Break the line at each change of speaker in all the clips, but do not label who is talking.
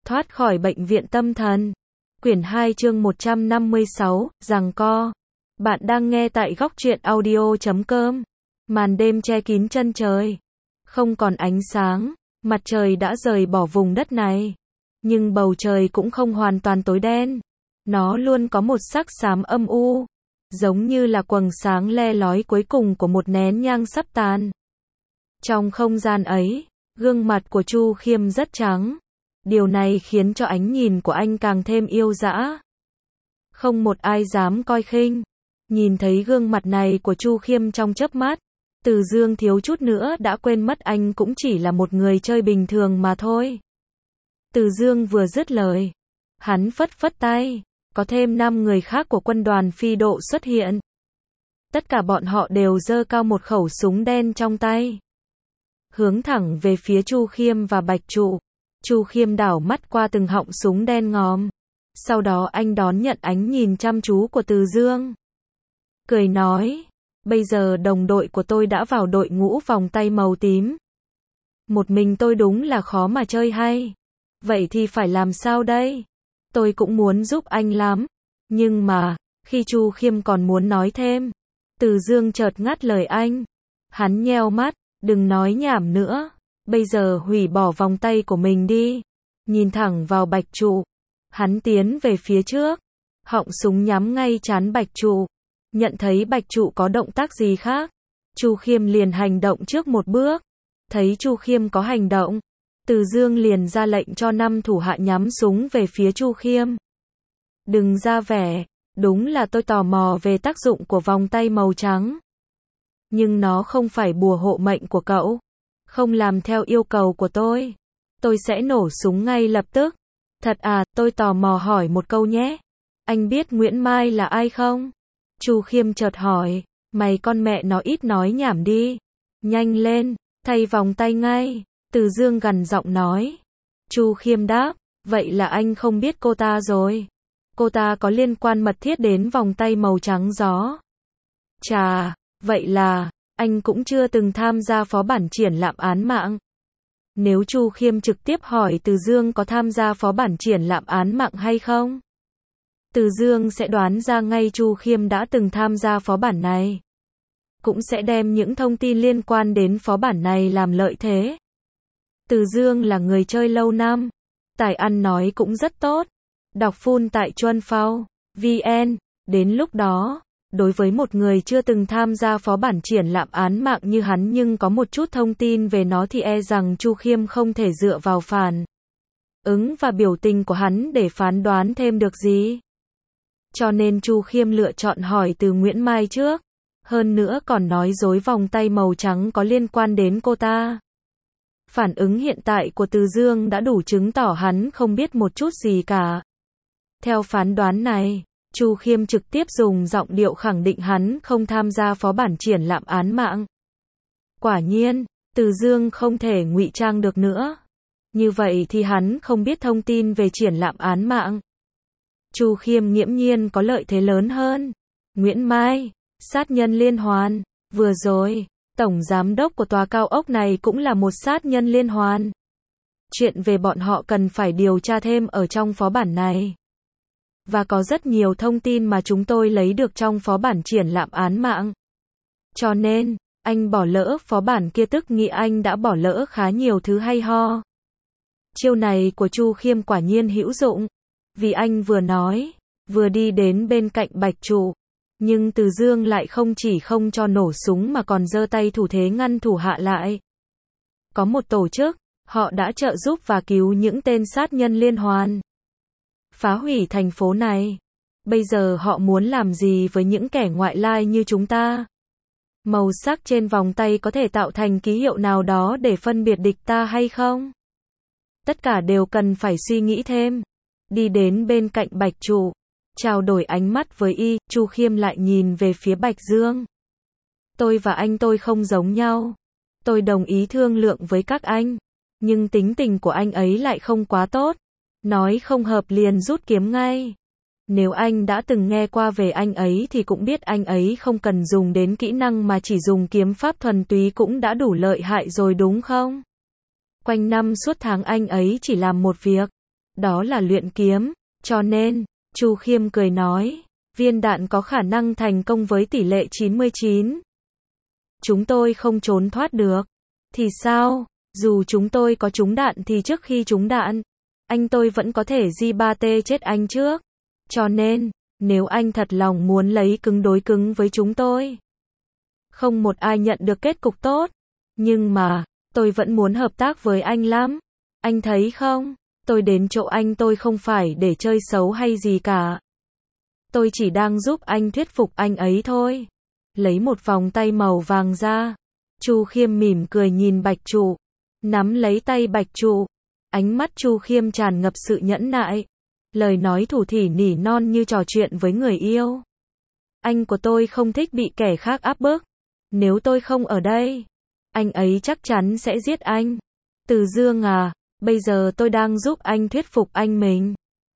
Thoát khỏi bệnh viện tâm thần. Quyển 2 chương 156, giằng co. Bạn đang nghe tại góc truyện audio.com. Màn đêm che kín chân trời. Không còn ánh sáng, mặt trời đã rời bỏ vùng đất này. Nhưng bầu trời cũng không hoàn toàn tối đen. Nó luôn có một sắc xám âm u, giống như là quầng sáng le lói cuối cùng của một nén nhang sắp tàn. Trong không gian ấy, gương mặt của Chu Khiêm rất trắng. Điều này khiến cho ánh nhìn của anh càng thêm yêu dã. Không một ai dám coi khinh. Nhìn thấy gương mặt này của Chu Khiêm trong chớp mắt, Từ Dương thiếu chút nữa đã quên mất anh cũng chỉ là một người chơi bình thường mà thôi. Từ Dương vừa dứt lời, hắn phất phất tay, có thêm 5 người khác của quân đoàn phi độ xuất hiện. Tất cả bọn họ đều giơ cao một khẩu súng đen trong tay, hướng thẳng về phía Chu Khiêm và Bạch Trụ. Chu Khiêm đảo mắt qua từng họng súng đen ngòm. Sau đó anh đón nhận ánh nhìn chăm chú của Từ Dương. Cười nói, bây giờ đồng đội của tôi đã vào đội ngũ vòng tay màu tím. Một mình tôi đúng là khó mà chơi hay. Vậy thì phải làm sao đây? Tôi cũng muốn giúp anh lắm. Nhưng mà, khi Chu Khiêm còn muốn nói thêm, Từ Dương chợt ngắt lời anh. Hắn nheo mắt, đừng nói nhảm nữa. Bây giờ hủy bỏ vòng tay của mình đi. Nhìn thẳng vào Bạch Trụ. Hắn tiến về phía trước. Họng súng nhắm ngay trán Bạch Trụ. Nhận thấy Bạch Trụ có động tác gì khác, Chu Khiêm liền hành động trước một bước. Thấy Chu Khiêm có hành động, Từ Dương liền ra lệnh cho 5 thủ hạ nhắm súng về phía Chu Khiêm. Đừng ra vẻ, đúng là tôi tò mò về tác dụng của vòng tay màu trắng. Nhưng nó không phải bùa hộ mệnh của cậu. Không làm theo yêu cầu của tôi sẽ nổ súng ngay lập tức. Thật à, tôi tò mò hỏi một câu nhé. Anh biết Nguyễn Mai là ai không? Chu Khiêm chợt hỏi, mày con mẹ nó ít nói nhảm đi. Nhanh lên, thay vòng tay ngay. Từ Dương gằn giọng nói. Chu Khiêm đáp, vậy là anh không biết cô ta rồi. Cô ta có liên quan mật thiết đến vòng tay màu trắng gió. Chà, vậy là, anh cũng chưa từng tham gia phó bản triển lãm án mạng. Nếu Chu Khiêm trực tiếp hỏi Từ Dương có tham gia phó bản triển lãm án mạng hay không, Từ Dương sẽ đoán ra ngay Chu Khiêm đã từng tham gia phó bản này. Cũng sẽ đem những thông tin liên quan đến phó bản này làm lợi thế. Từ Dương là người chơi lâu năm, tài ăn nói cũng rất tốt. Đọc full tại Chuanphao.vn. Đến lúc đó, đối với một người chưa từng tham gia phó bản triển lãm án mạng như hắn nhưng có một chút thông tin về nó thì e rằng Chu Khiêm không thể dựa vào phản ứng và biểu tình của hắn để phán đoán thêm được gì. Cho nên Chu Khiêm lựa chọn hỏi từ Nguyễn Mai trước. Hơn nữa còn nói dối vòng tay màu trắng có liên quan đến cô ta. Phản ứng hiện tại của Từ Dương đã đủ chứng tỏ hắn không biết một chút gì cả. Theo phán đoán này, Chu Khiêm trực tiếp dùng giọng điệu khẳng định hắn không tham gia phó bản triển lãm án mạng. Quả nhiên, Từ Dương không thể ngụy trang được nữa. Như vậy thì hắn không biết thông tin về triển lãm án mạng. Chu Khiêm nghiễm nhiên có lợi thế lớn hơn. Nguyễn Mai, sát nhân liên hoàn. Vừa rồi, tổng giám đốc của tòa cao ốc này cũng là một sát nhân liên hoàn. Chuyện về bọn họ cần phải điều tra thêm ở trong phó bản này. Và có rất nhiều thông tin mà chúng tôi lấy được trong phó bản triển lãm án mạng. Cho nên, anh bỏ lỡ phó bản kia tức nghĩ anh đã bỏ lỡ khá nhiều thứ hay ho. Chiêu này của Chu Khiêm quả nhiên hữu dụng. Vì anh vừa nói, vừa đi đến bên cạnh Bạch Trụ. Nhưng Từ Dương lại không chỉ không cho nổ súng mà còn giơ tay thủ thế ngăn thủ hạ lại. Có một tổ chức, họ đã trợ giúp và cứu những tên sát nhân liên hoàn. Phá hủy thành phố này. Bây giờ họ muốn làm gì với những kẻ ngoại lai như chúng ta? Màu sắc trên vòng tay có thể tạo thành ký hiệu nào đó để phân biệt địch ta hay không? Tất cả đều cần phải suy nghĩ thêm. Đi đến bên cạnh Bạch Trụ, trao đổi ánh mắt với y, Chu Khiêm lại nhìn về phía Bạch Dương. Tôi và anh tôi không giống nhau. Tôi đồng ý thương lượng với các anh. Nhưng tính tình của anh ấy lại không quá tốt. Nói không hợp liền rút kiếm ngay. Nếu anh đã từng nghe qua về anh ấy thì cũng biết anh ấy không cần dùng đến kỹ năng mà chỉ dùng kiếm pháp thuần túy cũng đã đủ lợi hại rồi đúng không? Quanh năm suốt tháng anh ấy chỉ làm một việc. đó là luyện kiếm, cho nên, Chu Khiêm cười nói, viên đạn có khả năng thành công với tỷ lệ 99. Chúng tôi không trốn thoát được. Thì sao? Dù chúng tôi có trúng đạn thì trước khi trúng đạn, anh tôi vẫn có thể J3T chết anh trước. Cho nên, nếu anh thật lòng muốn lấy cứng đối cứng với chúng tôi, không một ai nhận được kết cục tốt. Nhưng mà, tôi vẫn muốn hợp tác với anh lắm. Anh thấy không? Tôi đến chỗ anh tôi không phải để chơi xấu hay gì cả. Tôi chỉ đang giúp anh thuyết phục anh ấy thôi. Lấy một vòng tay màu vàng ra. Chu Khiêm mỉm cười nhìn Bạch Trụ. Nắm lấy tay Bạch Trụ. Ánh mắt Chu Khiêm tràn ngập sự nhẫn nại. Lời nói thủ thỉ nỉ non như trò chuyện với người yêu. Anh của tôi không thích bị kẻ khác áp bức. Nếu tôi không ở đây, anh ấy chắc chắn sẽ giết anh. Từ Dương à, bây giờ tôi đang giúp anh thuyết phục anh mình.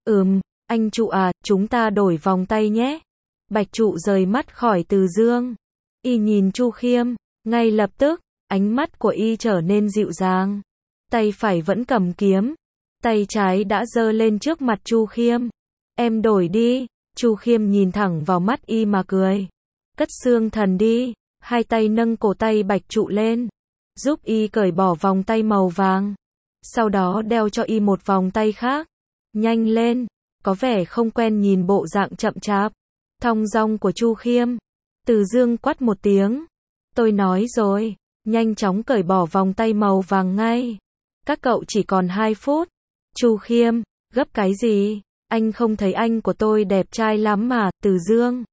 Anh Trụ à, chúng ta đổi vòng tay nhé. Bạch Trụ rời mắt khỏi Từ Dương. Y nhìn Chu Khiêm, ngay lập tức, ánh mắt của Y trở nên dịu dàng. Tay phải vẫn cầm kiếm, tay trái đã giơ lên trước mặt Chu Khiêm. Em đổi đi. Chu Khiêm nhìn thẳng vào mắt Y mà cười. Cất xương thần đi. Hai tay nâng cổ tay Bạch Trụ lên, giúp Y cởi bỏ vòng tay màu vàng. Sau đó đeo cho Y một vòng tay khác. Nhanh lên. Có vẻ không quen nhìn bộ dạng chậm chạp, thong dong của Chu Khiêm. Từ Dương quát một tiếng. Tôi nói rồi, nhanh chóng cởi bỏ vòng tay màu vàng ngay. Các cậu chỉ còn 2 phút. Chu Khiêm, gấp cái gì? Anh không thấy anh của tôi đẹp trai lắm mà, Từ Dương.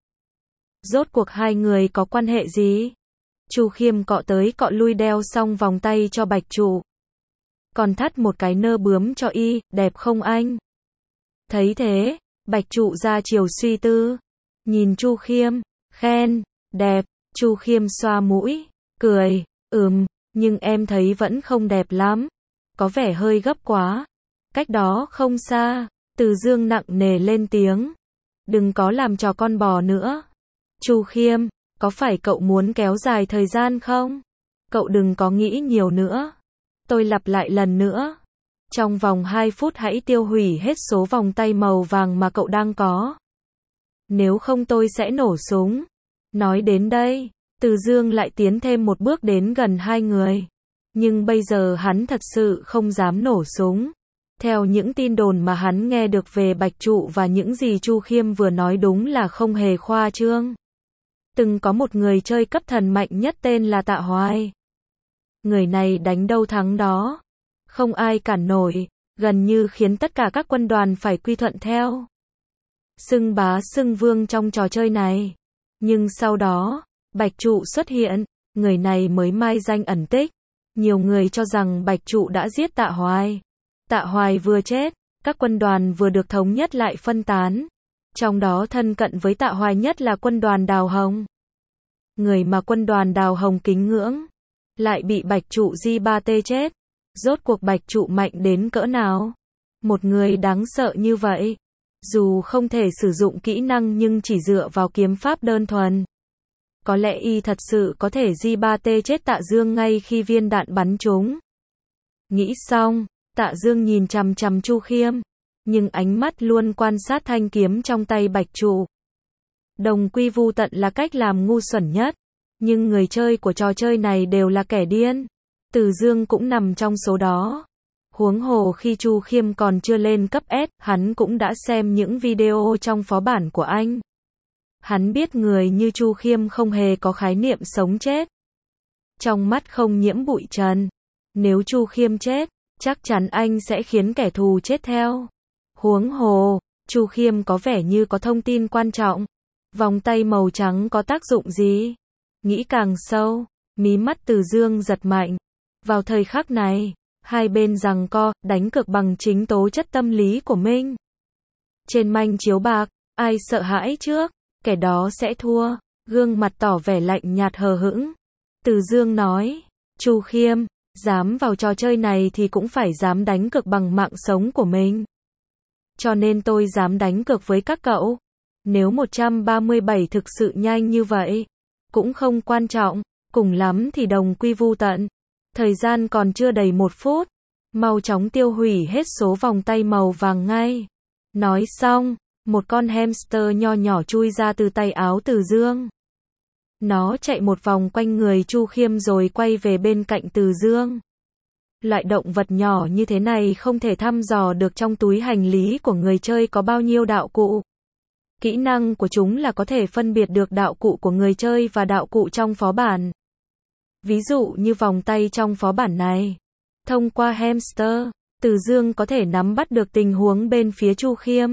Rốt cuộc hai người có quan hệ gì? Chu Khiêm cọ tới cọ lui đeo xong vòng tay cho Bạch Trụ. Còn thắt một cái nơ bướm cho Y, đẹp không anh? Thấy thế, Bạch Trụ ra chiều suy tư. Nhìn Chu Khiêm, khen, đẹp. Chu Khiêm xoa mũi, cười, nhưng em thấy vẫn không đẹp lắm. Có vẻ hơi gấp quá. Cách đó không xa, Từ Dương nặng nề lên tiếng. Đừng có làm trò con bò nữa. Chu Khiêm, có phải cậu muốn kéo dài thời gian không? Cậu đừng có nghĩ nhiều nữa. Tôi lặp lại lần nữa. Trong vòng 2 phút hãy tiêu hủy hết số vòng tay màu vàng mà cậu đang có. Nếu không tôi sẽ nổ súng. Nói đến đây, Từ Dương lại tiến thêm một bước đến gần hai người. Nhưng bây giờ hắn thật sự không dám nổ súng. Theo những tin đồn mà hắn nghe được về Bạch Trụ và những gì Chu Khiêm vừa nói đúng là không hề khoa trương. Từng có một người chơi cấp thần mạnh nhất tên là Tạ Hoài. Người này đánh đâu thắng đó. Không ai cản nổi, gần như khiến tất cả các quân đoàn phải quy thuận theo. Xưng bá xưng vương trong trò chơi này. Nhưng sau đó, Bạch Trụ xuất hiện, người này mới mai danh ẩn tích. Nhiều người cho rằng Bạch Trụ đã giết Tạ Hoài. Tạ Hoài vừa chết, các quân đoàn vừa được thống nhất lại phân tán. Trong đó thân cận với Tạ Hoài nhất là quân đoàn Đào Hồng. Người mà quân đoàn Đào Hồng kính ngưỡng, lại bị Bạch Trụ J3T chết. Rốt cuộc Bạch Trụ mạnh đến cỡ nào? Một người đáng sợ như vậy, dù không thể sử dụng kỹ năng nhưng chỉ dựa vào kiếm pháp đơn thuần, có lẽ Y thật sự có thể J3T chết Tạ Dương ngay khi viên đạn bắn trúng. Nghĩ xong, Tạ Dương nhìn chằm chằm Chu Khiêm, nhưng ánh mắt luôn quan sát thanh kiếm trong tay Bạch Trụ. Đồng quy vu tận là cách làm ngu xuẩn nhất, nhưng người chơi của trò chơi này đều là kẻ điên. Từ Dương cũng nằm trong số đó. Huống hồ khi Chu Khiêm còn chưa lên cấp S, hắn cũng đã xem những video trong phó bản của anh. Hắn biết người như Chu Khiêm không hề có khái niệm sống chết. Trong mắt không nhiễm bụi trần. Nếu Chu Khiêm chết, chắc chắn anh sẽ khiến kẻ thù chết theo. Huống hồ, Chu Khiêm có vẻ như có thông tin quan trọng. Vòng tay màu trắng có tác dụng gì? Nghĩ càng sâu, mí mắt Từ Dương giật mạnh. Vào thời khắc này, hai bên giằng co, đánh cược bằng chính tố chất tâm lý của mình. Trên manh chiếu bạc, ai sợ hãi trước, kẻ đó sẽ thua. Gương mặt tỏ vẻ lạnh nhạt hờ hững. Từ Dương nói, Chu Khiêm, dám vào trò chơi này thì cũng phải dám đánh cược bằng mạng sống của mình. Cho nên tôi dám đánh cược với các cậu. Nếu 137 thực sự nhanh như vậy, cũng không quan trọng, cùng lắm thì đồng quy vu tận. Thời gian còn chưa đầy 1 phút. Mau chóng tiêu hủy hết số vòng tay màu vàng ngay. Nói xong, một con hamster nho nhỏ chui ra từ tay áo Từ Dương. Nó chạy một vòng quanh người Chu Khiêm rồi quay về bên cạnh Từ Dương. Loại động vật nhỏ như thế này không thể thăm dò được trong túi hành lý của người chơi có bao nhiêu đạo cụ. Kỹ năng của chúng là có thể phân biệt được đạo cụ của người chơi và đạo cụ trong phó bản. Ví dụ như vòng tay trong phó bản này. Thông qua hamster, Từ Dương có thể nắm bắt được tình huống bên phía Chu Khiêm.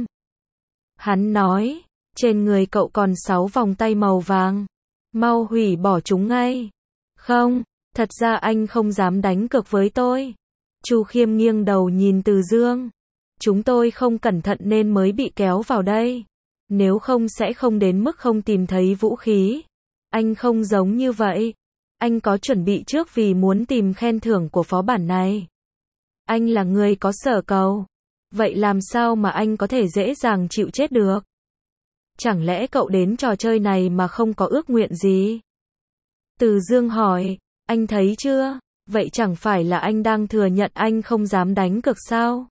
Hắn nói, trên người cậu còn 6 vòng tay màu vàng. Mau hủy bỏ chúng ngay. Không, thật ra anh không dám đánh cược với tôi. Chu Khiêm nghiêng đầu nhìn Từ Dương. Chúng tôi không cẩn thận nên mới bị kéo vào đây. Nếu không sẽ không đến mức không tìm thấy vũ khí. Anh không giống như vậy. Anh có chuẩn bị trước vì muốn tìm khen thưởng của phó bản này. Anh là người có sở cầu. Vậy làm sao mà anh có thể dễ dàng chịu chết được? Chẳng lẽ cậu đến trò chơi này mà không có ước nguyện gì? Từ Dương hỏi, anh thấy chưa? Vậy chẳng phải là anh đang thừa nhận anh không dám đánh cược sao?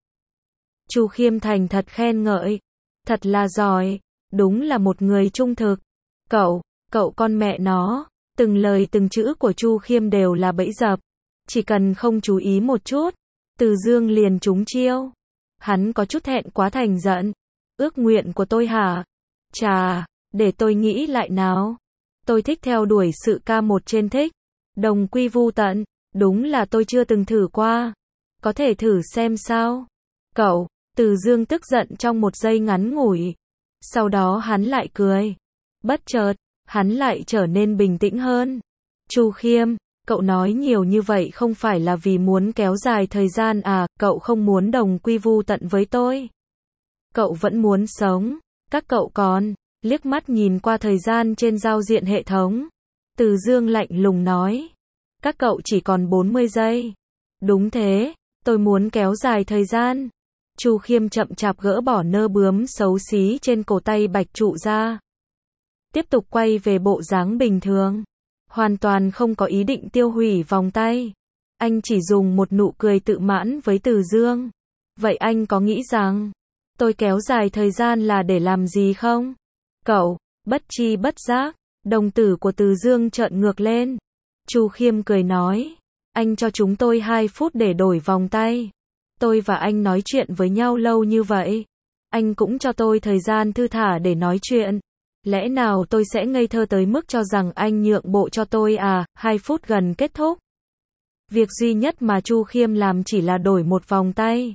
Chu Khiêm thành thật khen ngợi. Thật là giỏi, đúng là một người trung thực. Cậu con mẹ nó, từng lời từng chữ của Chu Khiêm đều là bẫy dập. Chỉ cần không chú ý một chút, Từ Dương liền trúng chiêu. Hắn có chút thẹn quá thành giận. Ước nguyện của tôi hả? Chà, để tôi nghĩ lại nào. Tôi thích theo đuổi sự ca một trên thích. Đồng quy vu tận, đúng là tôi chưa từng thử qua. Có thể thử xem sao. Cậu, Từ Dương tức giận trong một giây ngắn ngủi. Sau đó hắn lại cười. Bất chợt, hắn lại trở nên bình tĩnh hơn. Chu Khiêm, cậu nói nhiều như vậy không phải là vì muốn kéo dài thời gian à, cậu không muốn đồng quy vu tận với tôi. Cậu vẫn muốn sống. Các cậu còn, liếc mắt nhìn qua thời gian trên giao diện hệ thống. Từ Dương lạnh lùng nói. Các cậu chỉ còn 40 giây. Đúng thế, tôi muốn kéo dài thời gian. Chu Khiêm chậm chạp gỡ bỏ nơ bướm xấu xí trên cổ tay Bạch Trụ ra. Tiếp tục quay về bộ dáng bình thường. Hoàn toàn không có ý định tiêu hủy vòng tay. Anh chỉ dùng một nụ cười tự mãn với Từ Dương. Vậy anh có nghĩ rằng tôi kéo dài thời gian là để làm gì không? Cậu, bất tri bất giác, đồng tử của Từ Dương trợn ngược lên. Chu Khiêm cười nói, anh cho chúng tôi 2 phút để đổi vòng tay. Tôi và anh nói chuyện với nhau lâu như vậy. Anh cũng cho tôi thời gian thư thả để nói chuyện. Lẽ nào tôi sẽ ngây thơ tới mức cho rằng anh nhượng bộ cho tôi à? 2 phút gần kết thúc. Việc duy nhất mà Chu Khiêm làm chỉ là đổi một vòng tay.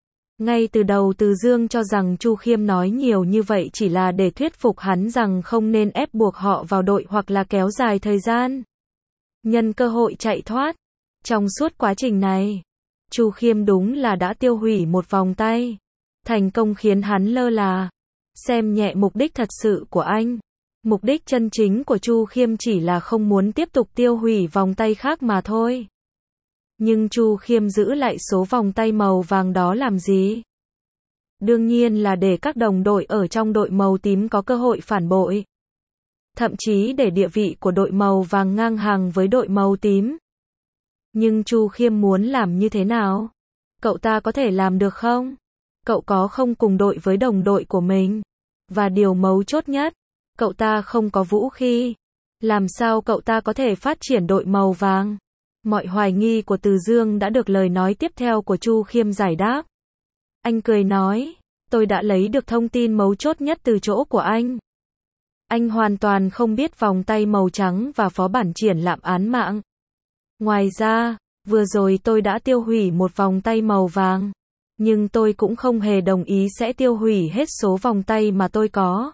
Ngay từ đầu Từ Dương cho rằng Chu Khiêm nói nhiều như vậy chỉ là để thuyết phục hắn rằng không nên ép buộc họ vào đội hoặc là kéo dài thời gian. Nhân cơ hội chạy thoát. Trong suốt quá trình này, Chu Khiêm đúng là đã tiêu hủy một vòng tay. Thành công khiến hắn lơ là. Xem nhẹ mục đích thật sự của anh. Mục đích chân chính của Chu Khiêm chỉ là không muốn tiếp tục tiêu hủy vòng tay khác mà thôi. Nhưng Chu Khiêm giữ lại số vòng tay màu vàng đó làm gì? Đương nhiên là để các đồng đội ở trong đội màu tím có cơ hội phản bội. Thậm chí để địa vị của đội màu vàng ngang hàng với đội màu tím. Nhưng Chu Khiêm muốn làm như thế nào? Cậu ta có thể làm được không? Cậu có không cùng đội với đồng đội của mình? Và điều mấu chốt nhất, cậu ta không có vũ khí. Làm sao cậu ta có thể phát triển đội màu vàng? Mọi hoài nghi của Từ Dương đã được lời nói tiếp theo của Chu Khiêm giải đáp. Anh cười nói, tôi đã lấy được thông tin mấu chốt nhất từ chỗ của anh. Anh hoàn toàn không biết vòng tay màu trắng và phó bản triển lãm án mạng. Ngoài ra, vừa rồi tôi đã tiêu hủy một vòng tay màu vàng. Nhưng tôi cũng không hề đồng ý sẽ tiêu hủy hết số vòng tay mà tôi có.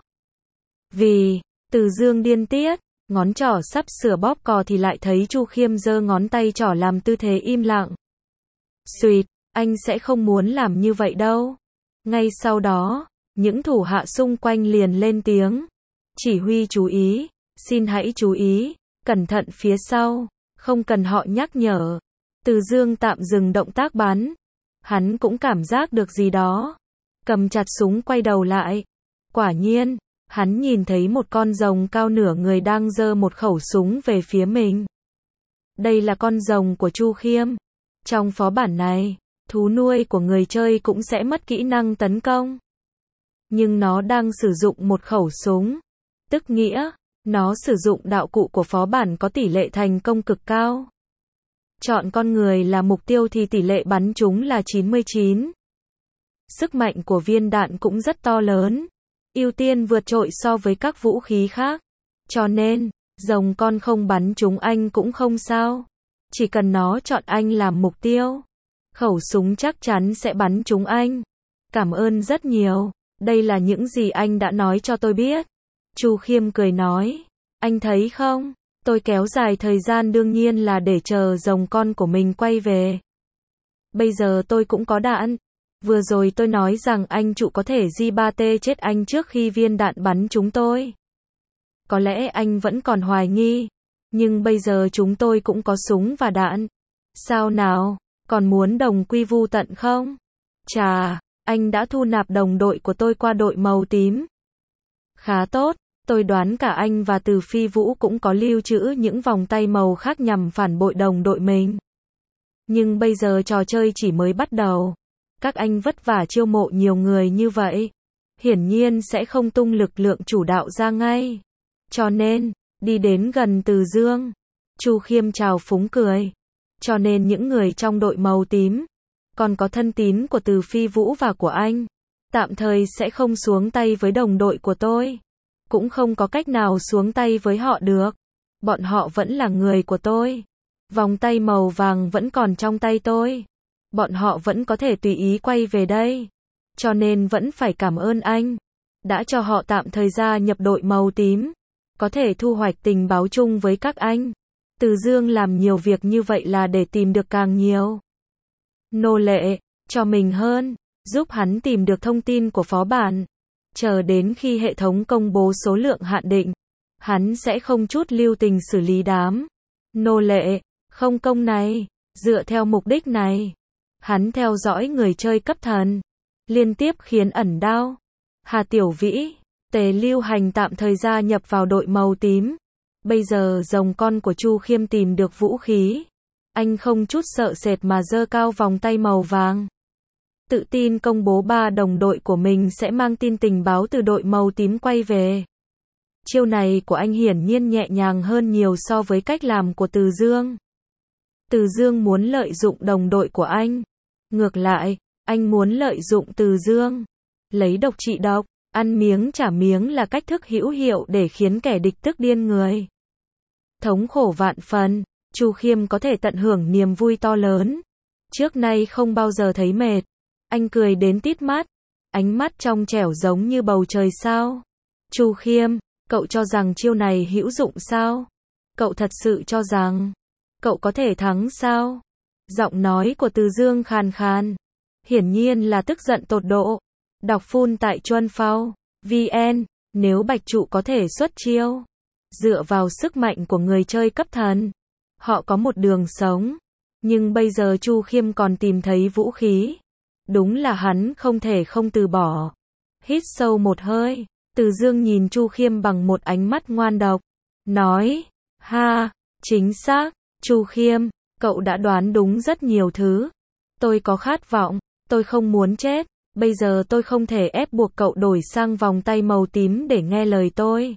Vì, Từ Dương điên tiết, ngón trỏ sắp sửa bóp cò thì lại thấy Chu Khiêm giơ ngón tay trỏ làm tư thế im lặng. Xuyệt, anh sẽ không muốn làm như vậy đâu. Ngay sau đó, những thủ hạ xung quanh liền lên tiếng. Chỉ huy chú ý, xin hãy chú ý, cẩn thận phía sau, không cần họ nhắc nhở. Từ Dương tạm dừng động tác bắn. Hắn cũng cảm giác được gì đó. Cầm chặt súng quay đầu lại. Quả nhiên, hắn nhìn thấy một con rồng cao nửa người đang giơ một khẩu súng về phía mình. Đây là con rồng của Chu Khiêm. Trong phó bản này, thú nuôi của người chơi cũng sẽ mất kỹ năng tấn công. Nhưng nó đang sử dụng một khẩu súng, tức nghĩa, nó sử dụng đạo cụ của phó bản có tỷ lệ thành công cực cao. Chọn con người là mục tiêu thì tỷ lệ bắn trúng là 99. Sức mạnh của viên đạn cũng rất to lớn, ưu tiên vượt trội so với các vũ khí khác. Cho nên, rồng con không bắn trúng anh cũng không sao. Chỉ cần nó chọn anh làm mục tiêu, khẩu súng chắc chắn sẽ bắn trúng anh. Cảm ơn rất nhiều, đây là những gì anh đã nói cho tôi biết. Chu Khiêm cười nói, anh thấy không, tôi kéo dài thời gian đương nhiên là để chờ rồng con của mình quay về. Bây giờ tôi cũng có đạn. Vừa rồi tôi nói rằng anh trụ có thể J3T chết anh trước khi viên đạn bắn chúng tôi. Có lẽ anh vẫn còn hoài nghi, nhưng bây giờ chúng tôi cũng có súng và đạn. Sao nào, còn muốn đồng quy vu tận không? Chà, anh đã thu nạp đồng đội của tôi qua đội màu tím. Khá tốt, tôi đoán cả anh và Từ Phi Vũ cũng có lưu trữ những vòng tay màu khác nhằm phản bội đồng đội mình. Nhưng bây giờ trò chơi chỉ mới bắt đầu. Các anh vất vả chiêu mộ nhiều người như vậy, hiển nhiên sẽ không tung lực lượng chủ đạo ra ngay. Cho nên, đi đến gần Từ Dương, Chu Khiêm chào phúng cười. Cho nên những người trong đội màu tím, còn có thân tín của Từ Phi Vũ và của anh, tạm thời sẽ không xuống tay với đồng đội của tôi. Cũng không có cách nào xuống tay với họ được. Bọn họ vẫn là người của tôi. Vòng tay màu vàng vẫn còn trong tay tôi. Bọn họ vẫn có thể tùy ý quay về đây. Cho nên vẫn phải cảm ơn anh. Đã cho họ tạm thời gia nhập đội màu tím. Có thể thu hoạch tình báo chung với các anh. Từ Dương làm nhiều việc như vậy là để tìm được càng nhiều nô lệ cho mình hơn, giúp hắn tìm được thông tin của phó bản. Chờ đến khi hệ thống công bố số lượng hạn định, hắn sẽ không chút lưu tình xử lý đám nô lệ không công này. Dựa theo mục đích này, hắn theo dõi người chơi cấp thần, liên tiếp khiến ẩn đao, Hà Tiểu Vĩ, Tề Lưu Hành tạm thời gia nhập vào đội màu tím. Bây giờ rồng con của Chu Khiêm tìm được vũ khí, anh không chút sợ sệt mà giơ cao vòng tay màu vàng. Tự tin công bố 3 đồng đội của mình sẽ mang tin tình báo từ đội màu tím quay về. Chiêu này của anh hiển nhiên nhẹ nhàng hơn nhiều so với cách làm của Từ Dương. Từ Dương muốn lợi dụng đồng đội của anh. Ngược lại, anh muốn lợi dụng Từ Dương. Lấy độc trị độc, ăn miếng trả miếng là cách thức hữu hiệu để khiến kẻ địch tức điên người. Thống khổ vạn phần, Chu Khiêm có thể tận hưởng niềm vui to lớn. Trước nay không bao giờ thấy mệt. Anh cười đến tít mắt, ánh mắt trong trẻo giống như bầu trời sao. Chu Khiêm, cậu cho rằng chiêu này hữu dụng sao? Cậu thật sự cho rằng cậu có thể thắng sao? Giọng nói của Từ Dương khàn khàn, hiển nhiên là tức giận tột độ. Đọc full tại Chuan Phao VN, nếu Bạch Trụ có thể xuất chiêu, dựa vào sức mạnh của người chơi cấp thần, họ có một đường sống. Nhưng bây giờ Chu Khiêm còn tìm thấy vũ khí. Đúng là hắn không thể không từ bỏ. Hít sâu một hơi, Từ Dương nhìn Chu Khiêm bằng một ánh mắt ngoan độc, nói, ha, chính xác, Chu Khiêm, cậu đã đoán đúng rất nhiều thứ. Tôi có khát vọng, tôi không muốn chết, bây giờ tôi không thể ép buộc cậu đổi sang vòng tay màu tím để nghe lời tôi.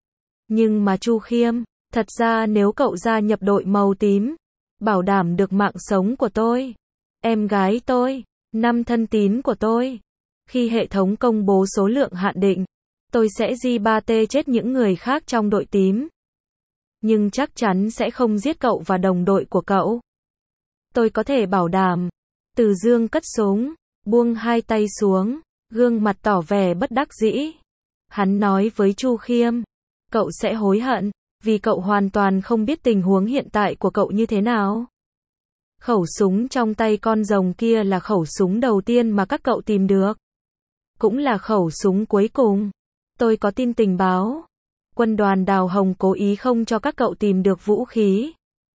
Nhưng mà Chu Khiêm, thật ra nếu cậu gia nhập đội màu tím, bảo đảm được mạng sống của tôi, em gái tôi, 5 thân tín của tôi. Khi hệ thống công bố số lượng hạn định, tôi sẽ J3T chết những người khác trong đội tím. Nhưng chắc chắn sẽ không giết cậu và đồng đội của cậu. Tôi có thể bảo đảm. Từ Dương cất súng, buông hai tay xuống, gương mặt tỏ vẻ bất đắc dĩ. Hắn nói với Chu Khiêm, cậu sẽ hối hận, vì cậu hoàn toàn không biết tình huống hiện tại của cậu như thế nào. Khẩu súng trong tay con rồng kia là khẩu súng đầu tiên mà các cậu tìm được. Cũng là khẩu súng cuối cùng. Tôi có tin tình báo. Quân đoàn Đào Hồng cố ý không cho các cậu tìm được vũ khí.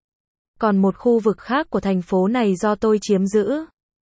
Còn một khu vực khác của thành phố này do tôi chiếm giữ.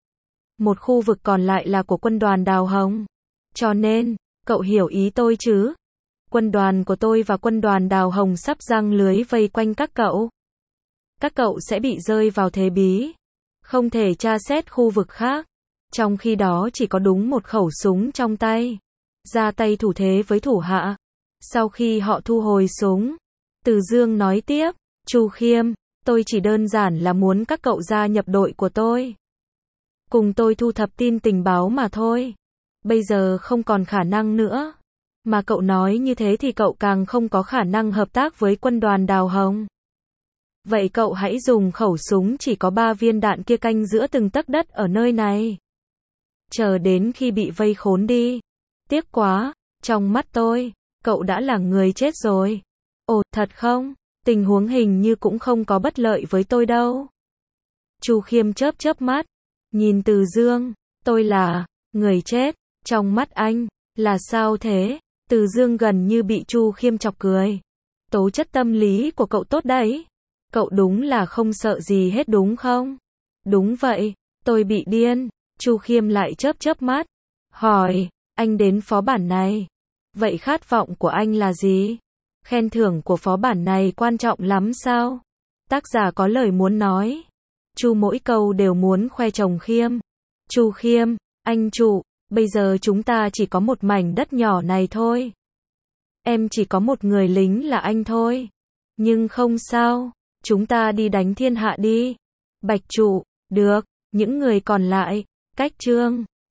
Một khu vực còn lại là của quân đoàn Đào Hồng. Cho nên, cậu hiểu ý tôi chứ? Quân đoàn của tôi và quân đoàn Đào Hồng sắp giăng lưới vây quanh các cậu. Các cậu sẽ bị rơi vào thế bí. không thể tra xét khu vực khác. Trong khi đó chỉ có đúng một khẩu súng trong tay. Ra tay thủ thế với thủ hạ. Sau khi họ thu hồi súng, Từ Dương nói tiếp, Chu Khiêm, tôi chỉ đơn giản là muốn các cậu gia nhập đội của tôi. Cùng tôi thu thập tin tình báo mà thôi. Bây giờ không còn khả năng nữa. Mà cậu nói như thế thì cậu càng không có khả năng hợp tác với quân đoàn Đào Hồng. Vậy cậu hãy dùng khẩu súng chỉ có 3 viên đạn kia canh giữa từng tấc đất ở nơi này. Chờ đến khi bị vây khốn đi. Tiếc quá, trong mắt tôi, cậu đã là người chết rồi. Ồ, thật không? Tình huống hình như cũng không có bất lợi với tôi đâu. Chu Khiêm chớp chớp mắt, nhìn Từ Dương, tôi là người chết, trong mắt anh, là sao thế? Từ Dương gần như bị Chu Khiêm chọc cười. Tố chất tâm lý của cậu tốt đấy. Cậu đúng là không sợ gì hết đúng không? Đúng vậy, tôi bị điên. Chu Khiêm lại chớp chớp mắt, hỏi, anh đến phó bản này. Vậy khát vọng của anh là gì? Khen thưởng của phó bản này quan trọng lắm sao? Tác giả có lời muốn nói. Chu mỗi câu đều muốn khoe chồng Khiêm. Chu Khiêm, anh chủ, bây giờ chúng ta chỉ có một mảnh đất nhỏ này thôi. Em chỉ có một người lính là anh thôi. Nhưng không sao, chúng ta đi đánh thiên hạ đi. Bạch trụ, được, những người còn lại, cách chương.